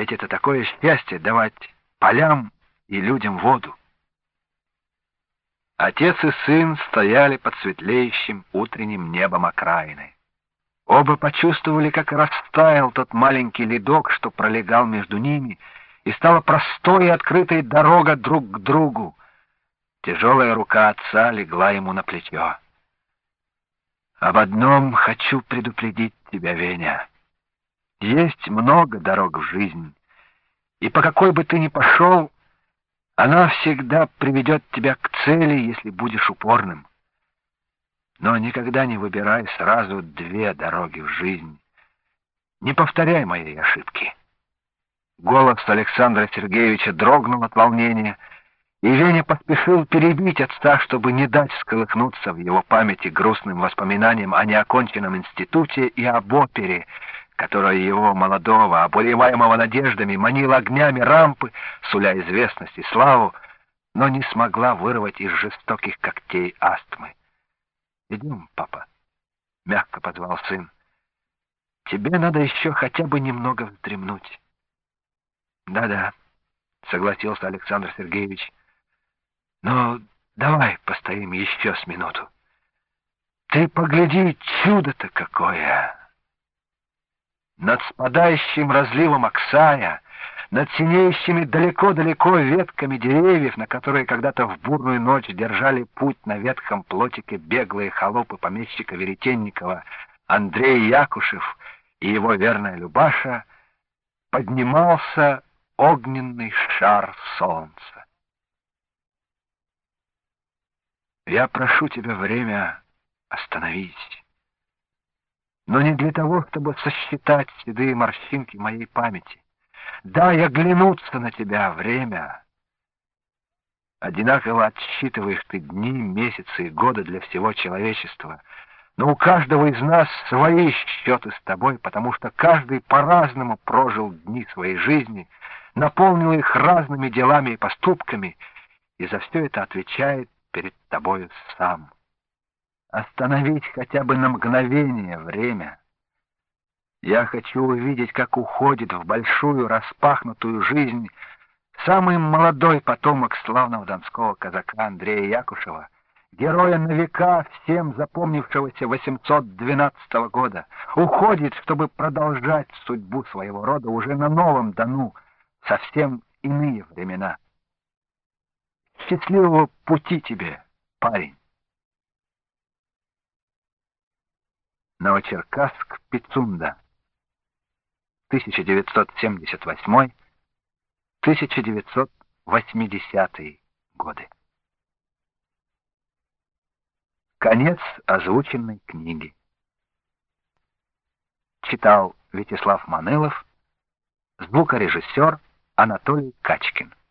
Ведь это такое счастье — давать полям и людям воду. Отец и сын стояли под светлеющим утренним небом окраины. Оба почувствовали, как растаял тот маленький ледок, что пролегал между ними, и стала простой и открытой дорога друг к другу. Тяжелая рука отца легла ему на плечо. «Об одном хочу предупредить тебя, Веня. Есть много дорог в жизнь, и по какой бы ты ни пошел, она всегда приведет тебя к цели, если будешь упорным. Но никогда не выбирай сразу две дороги в жизнь. Не повторяй моей ошибки». Голос Александра Сергеевича дрогнул от волнения, и Веня поспешил перебить отца, чтобы не дать всколыхнуться в его памяти грустным воспоминаниям о неоконченном институте и об опере, которая его молодого, обуреваемого надеждами, манила огнями рампы, суля известность и славу, но не смогла вырвать из жестоких когтей астмы. «Идем, папа», — мягко позвал сын. «Тебе надо еще хотя бы немного вздремнуть». «Да-да», — согласился Александр Сергеевич. «Но давай постоим еще с минуту. Ты погляди, чудо-то какое!» Над спадающим разливом Аксая, над синеющими далеко-далеко ветками деревьев, на которые когда-то в бурную ночь держали путь на ветхом плотике беглые холопы помещика Веретенникова Андрей Якушев и его верная Любаша, поднимался огненный шар солнца. «Я прошу тебя, время, остановись. Но не для того, чтобы сосчитать седые морщинки моей памяти. Дай оглянуться на тебя, время. Одинаково отсчитываешь ты дни, месяцы и годы для всего человечества, но у каждого из нас свои счеты с тобой, потому что каждый по-разному прожил дни своей жизни, наполнил их разными делами и поступками, и за все это отвечает перед тобою сам. Остановить хотя бы на мгновение время. Я хочу увидеть, как уходит в большую распахнутую жизнь самый молодой потомок славного донского казака Андрея Якушева, героя на века всем запомнившегося 812 года. Уходит, чтобы продолжать судьбу своего рода уже на новом Дону, совсем иные времена. Счастливого пути тебе, парень. Новочеркасск, Пицунда, 1978-1980 годы. Конец озвученной книги. Читал Вячеслав Манылов, звукорежиссер Анатолий Качкин.